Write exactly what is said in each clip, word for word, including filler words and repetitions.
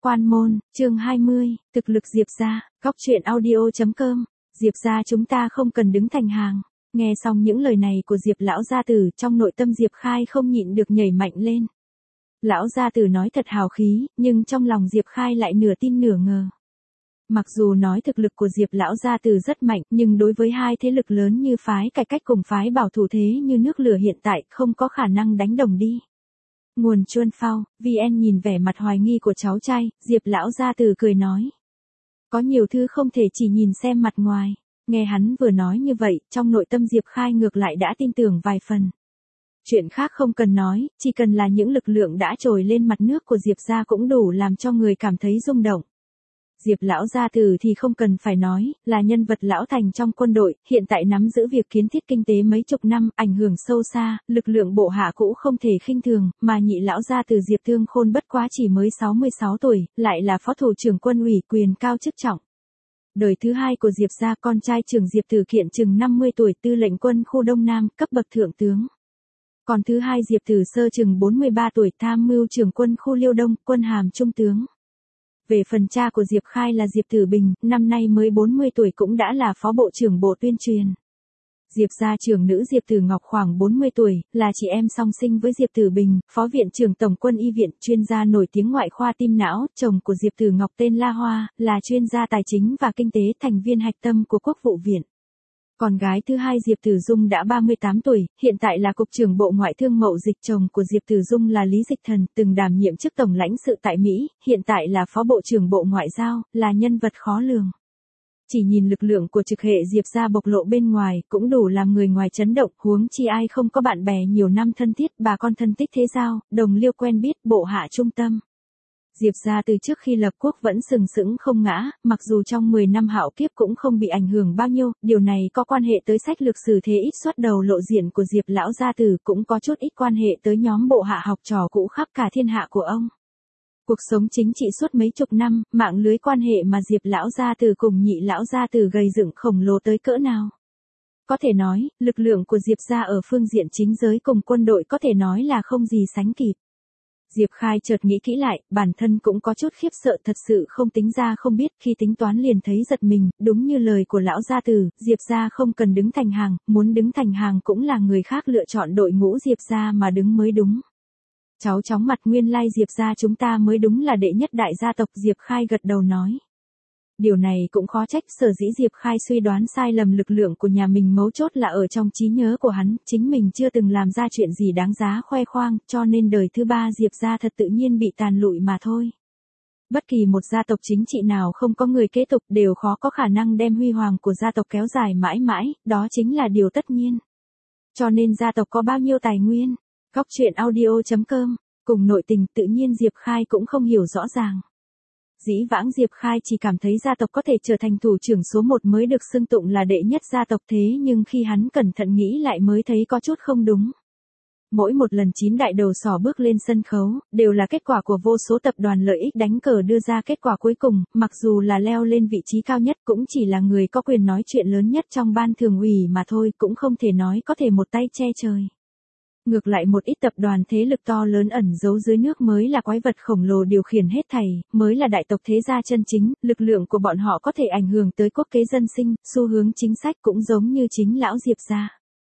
Quan môn, chương hai mươi, thực lực Diệp gia, góc truyện audio.com. Diệp gia chúng ta không cần đứng thành hàng. Nghe xong những lời này của Diệp lão gia tử, trong nội tâm Diệp Khai không nhịn được nhảy mạnh lên. Lão gia tử nói thật hào khí, nhưng trong lòng Diệp Khai lại nửa tin nửa ngờ. Mặc dù nói thực lực của Diệp lão gia tử rất mạnh, nhưng đối với hai thế lực lớn như phái cải cách cùng phái bảo thủ thế như nước lửa hiện tại, không có khả năng đánh đồng đi. Nguồn Chuân Phao, vê en nhìn vẻ mặt hoài nghi của cháu trai, Diệp lão gia tử cười nói. Có nhiều thứ không thể chỉ nhìn xem mặt ngoài. Nghe hắn vừa nói như vậy, trong nội tâm Diệp Khai ngược lại đã tin tưởng vài phần. Chuyện khác không cần nói, chỉ cần là những lực lượng đã trồi lên mặt nước của Diệp gia cũng đủ làm cho người cảm thấy rung động. Diệp lão gia tử thì không cần phải nói, là nhân vật lão thành trong quân đội, hiện tại nắm giữ việc kiến thiết kinh tế mấy chục năm, ảnh hưởng sâu xa, lực lượng bộ hạ cũ không thể khinh thường, mà nhị lão gia tử Diệp Thương Khôn bất quá chỉ mới sáu mươi sáu tuổi, lại là phó thủ trưởng quân ủy, quyền cao chức trọng. Đời thứ hai của Diệp gia, con trai trưởng Diệp Tử Kiện chừng năm mươi tuổi, tư lệnh quân khu Đông Nam, cấp bậc thượng tướng. Còn thứ hai Diệp Tử Sơ chừng bốn mươi ba tuổi, tham mưu trưởng quân khu Liêu Đông, quân hàm trung tướng. Về phần cha của Diệp Khai là Diệp Tử Bình, năm nay mới bốn mươi tuổi cũng đã là phó bộ trưởng bộ tuyên truyền. Diệp gia trưởng nữ Diệp Tử Ngọc khoảng bốn mươi tuổi, là chị em song sinh với Diệp Tử Bình, phó viện trưởng tổng quân y viện, chuyên gia nổi tiếng ngoại khoa tim não, chồng của Diệp Tử Ngọc tên La Hoa, là chuyên gia tài chính và kinh tế, thành viên hạch tâm của Quốc vụ viện. Còn gái thứ hai Diệp Tử Dung đã ba mươi tám tuổi, hiện tại là cục trưởng Bộ Ngoại thương Mậu Dịch, chồng của Diệp Tử Dung là Lý Dịch Thần, từng đảm nhiệm chức tổng lãnh sự tại Mỹ, hiện tại là phó bộ trưởng Bộ Ngoại giao, là nhân vật khó lường. Chỉ nhìn lực lượng của trực hệ Diệp gia bộc lộ bên ngoài, cũng đủ làm người ngoài chấn động, huống chi ai không có bạn bè nhiều năm thân thiết, bà con thân tích thế giao, đồng liêu quen biết, bộ hạ trung tâm. Diệp gia từ trước khi lập quốc vẫn sừng sững không ngã, mặc dù trong mười năm hạo kiếp cũng không bị ảnh hưởng bao nhiêu, điều này có quan hệ tới sách lược sử thế ít xuất đầu lộ diện của Diệp lão gia tử, cũng có chút ít quan hệ tới nhóm bộ hạ học trò cũ khắp cả thiên hạ của ông. Cuộc sống chính trị suốt mấy chục năm, mạng lưới quan hệ mà Diệp lão gia tử cùng nhị lão gia tử gây dựng khổng lồ tới cỡ nào. Có thể nói, lực lượng của Diệp gia ở phương diện chính giới cùng quân đội có thể nói là không gì sánh kịp. Diệp Khai chợt nghĩ kỹ lại, bản thân cũng có chút khiếp sợ, thật sự không tính ra không biết, khi tính toán liền thấy giật mình, đúng như lời của lão gia tử, Diệp gia không cần đứng thành hàng, muốn đứng thành hàng cũng là người khác lựa chọn đội ngũ Diệp gia mà đứng mới đúng. Cháu chóng mặt, nguyên lai Diệp gia chúng ta mới đúng là đệ nhất đại gia tộc, Diệp Khai gật đầu nói. Điều này cũng khó trách, sở dĩ Diệp Khai suy đoán sai lầm lực lượng của nhà mình mấu chốt là ở trong trí nhớ của hắn, chính mình chưa từng làm ra chuyện gì đáng giá khoe khoang, cho nên đời thứ ba Diệp gia thật tự nhiên bị tàn lụi mà thôi. Bất kỳ một gia tộc chính trị nào không có người kế tục đều khó có khả năng đem huy hoàng của gia tộc kéo dài mãi mãi, đó chính là điều tất nhiên. Cho nên gia tộc có bao nhiêu tài nguyên, góc truyện audio.com, cùng nội tình tự nhiên Diệp Khai cũng không hiểu rõ ràng. Dĩ vãng Diệp Khai chỉ cảm thấy gia tộc có thể trở thành thủ trưởng số một mới được xưng tụng là đệ nhất gia tộc, thế nhưng khi hắn cẩn thận nghĩ lại mới thấy có chút không đúng. Mỗi một lần chín đại đầu sỏ bước lên sân khấu, đều là kết quả của vô số tập đoàn lợi ích đánh cờ đưa ra kết quả cuối cùng, mặc dù là leo lên vị trí cao nhất cũng chỉ là người có quyền nói chuyện lớn nhất trong ban thường ủy mà thôi, cũng không thể nói có thể một tay che trời. Ngược lại một ít tập đoàn thế lực to lớn ẩn giấu dưới nước mới là quái vật khổng lồ điều khiển hết thảy, mới là đại tộc thế gia chân chính, lực lượng của bọn họ có thể ảnh hưởng tới quốc kế dân sinh, xu hướng chính sách cũng giống như chính lão Diệp gia.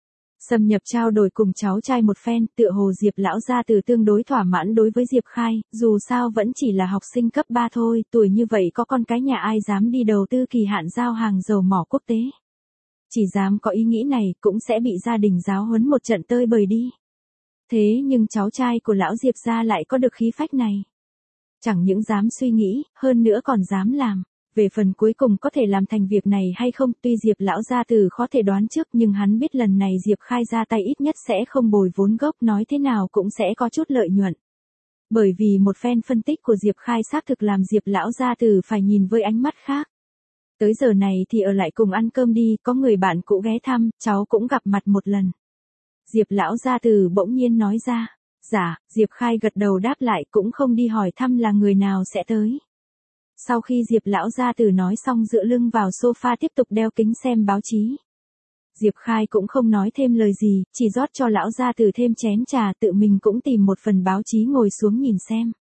Xâm nhập trao đổi cùng cháu trai một phen, tựa hồ Diệp lão gia tử tương đối thỏa mãn đối với Diệp Khai, dù sao vẫn chỉ là học sinh cấp ba thôi, tuổi như vậy có con cái nhà ai dám đi đầu tư kỳ hạn giao hàng dầu mỏ quốc tế. Chỉ dám có ý nghĩ này cũng sẽ bị gia đình giáo huấn một trận tơi bời đi. Thế nhưng cháu trai của lão Diệp gia lại có được khí phách này. Chẳng những dám suy nghĩ, hơn nữa còn dám làm. Về phần cuối cùng có thể làm thành việc này hay không, tuy Diệp lão gia tử khó thể đoán trước nhưng hắn biết lần này Diệp Khai ra tay ít nhất sẽ không bồi vốn gốc, nói thế nào cũng sẽ có chút lợi nhuận. Bởi vì một phen phân tích của Diệp Khai xác thực làm Diệp lão gia tử phải nhìn với ánh mắt khác. Tới giờ này thì ở lại cùng ăn cơm đi, có người bạn cũ ghé thăm, cháu cũng gặp mặt một lần. Diệp lão gia tử bỗng nhiên nói ra. Dạ, Diệp Khai gật đầu đáp lại, cũng không đi hỏi thăm là người nào sẽ tới. Sau khi Diệp lão gia tử nói xong dựa lưng vào sofa tiếp tục đeo kính xem báo chí. Diệp Khai cũng không nói thêm lời gì, chỉ rót cho lão gia tử thêm chén trà, tự mình cũng tìm một phần báo chí ngồi xuống nhìn xem.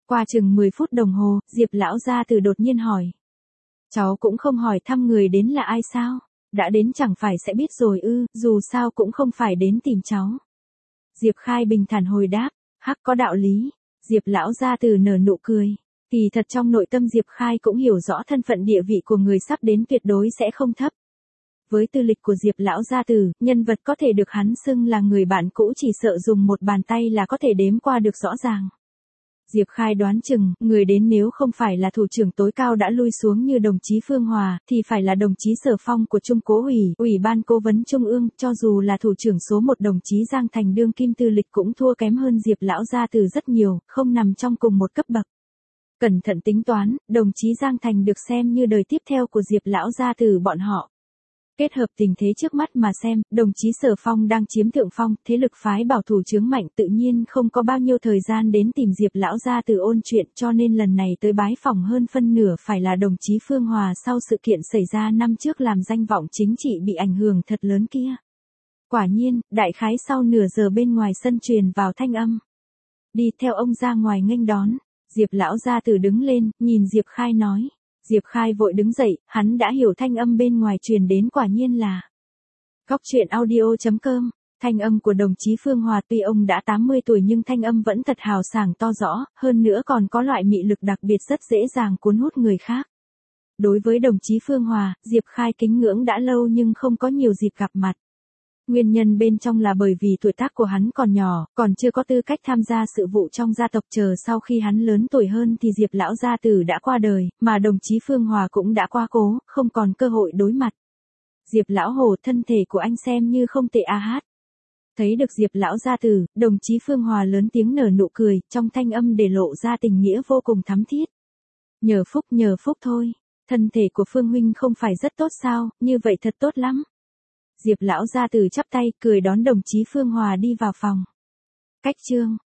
Qua chừng mười phút đồng hồ, Diệp lão gia tử đột nhiên hỏi. Cháu cũng không hỏi thăm người đến là ai sao? Đã đến chẳng phải sẽ biết rồi ư, dù sao cũng không phải đến tìm cháu. Diệp Khai bình thản hồi đáp, hắc có đạo lý. Diệp lão gia tử nở nụ cười. Thì thật trong nội tâm Diệp Khai cũng hiểu rõ thân phận địa vị của người sắp đến tuyệt đối sẽ không thấp. Với tư lịch của Diệp lão gia tử, nhân vật có thể được hắn xưng là người bạn cũ chỉ sợ dùng một bàn tay là có thể đếm qua được rõ ràng. Diệp Khai đoán chừng, người đến nếu không phải là thủ trưởng tối cao đã lui xuống như đồng chí Phương Hòa, thì phải là đồng chí Sở Phong của Trung Cố ủy, Ủy ban Cố vấn Trung ương, cho dù là thủ trưởng số một đồng chí Giang Thành đương kim tư lịch cũng thua kém hơn Diệp lão gia tử rất nhiều, không nằm trong cùng một cấp bậc. Cẩn thận tính toán, đồng chí Giang Thành được xem như đời tiếp theo của Diệp lão gia tử bọn họ. Kết hợp tình thế trước mắt mà xem, đồng chí Sở Phong đang chiếm thượng phong, thế lực phái bảo thủ chướng mạnh tự nhiên không có bao nhiêu thời gian đến tìm Diệp lão gia tử ôn chuyện, cho nên lần này tới bái phỏng hơn phân nửa phải là đồng chí Phương Hòa sau sự kiện xảy ra năm trước làm danh vọng chính trị bị ảnh hưởng thật lớn kia. Quả nhiên, đại khái sau nửa giờ bên ngoài sân truyền vào thanh âm. Đi theo ông ra ngoài nghênh đón. Diệp lão gia tử đứng lên, nhìn Diệp Khai nói. Diệp Khai vội đứng dậy, hắn đã hiểu thanh âm bên ngoài truyền đến quả nhiên là. Góc truyện audio chấm com, thanh âm của đồng chí Phương Hòa tuy ông đã tám mươi tuổi nhưng thanh âm vẫn thật hào sảng to rõ, hơn nữa còn có loại mị lực đặc biệt rất dễ dàng cuốn hút người khác. Đối với đồng chí Phương Hòa, Diệp Khai kính ngưỡng đã lâu nhưng không có nhiều dịp gặp mặt. Nguyên nhân bên trong là bởi vì tuổi tác của hắn còn nhỏ, còn chưa có tư cách tham gia sự vụ trong gia tộc, chờ sau khi hắn lớn tuổi hơn thì Diệp lão gia tử đã qua đời, mà đồng chí Phương Hòa cũng đã qua cố, không còn cơ hội đối mặt. Diệp lão hồ, thân thể của anh xem như không tệ a hát. Thấy được Diệp lão gia tử, đồng chí Phương Hòa lớn tiếng nở nụ cười, trong thanh âm để lộ ra tình nghĩa vô cùng thắm thiết. Nhờ phúc nhờ phúc thôi, thân thể của Phương huynh không phải rất tốt sao, như vậy thật tốt lắm. Diệp lão gia tử chắp tay, cười đón đồng chí Phương Hòa đi vào phòng. Cách chương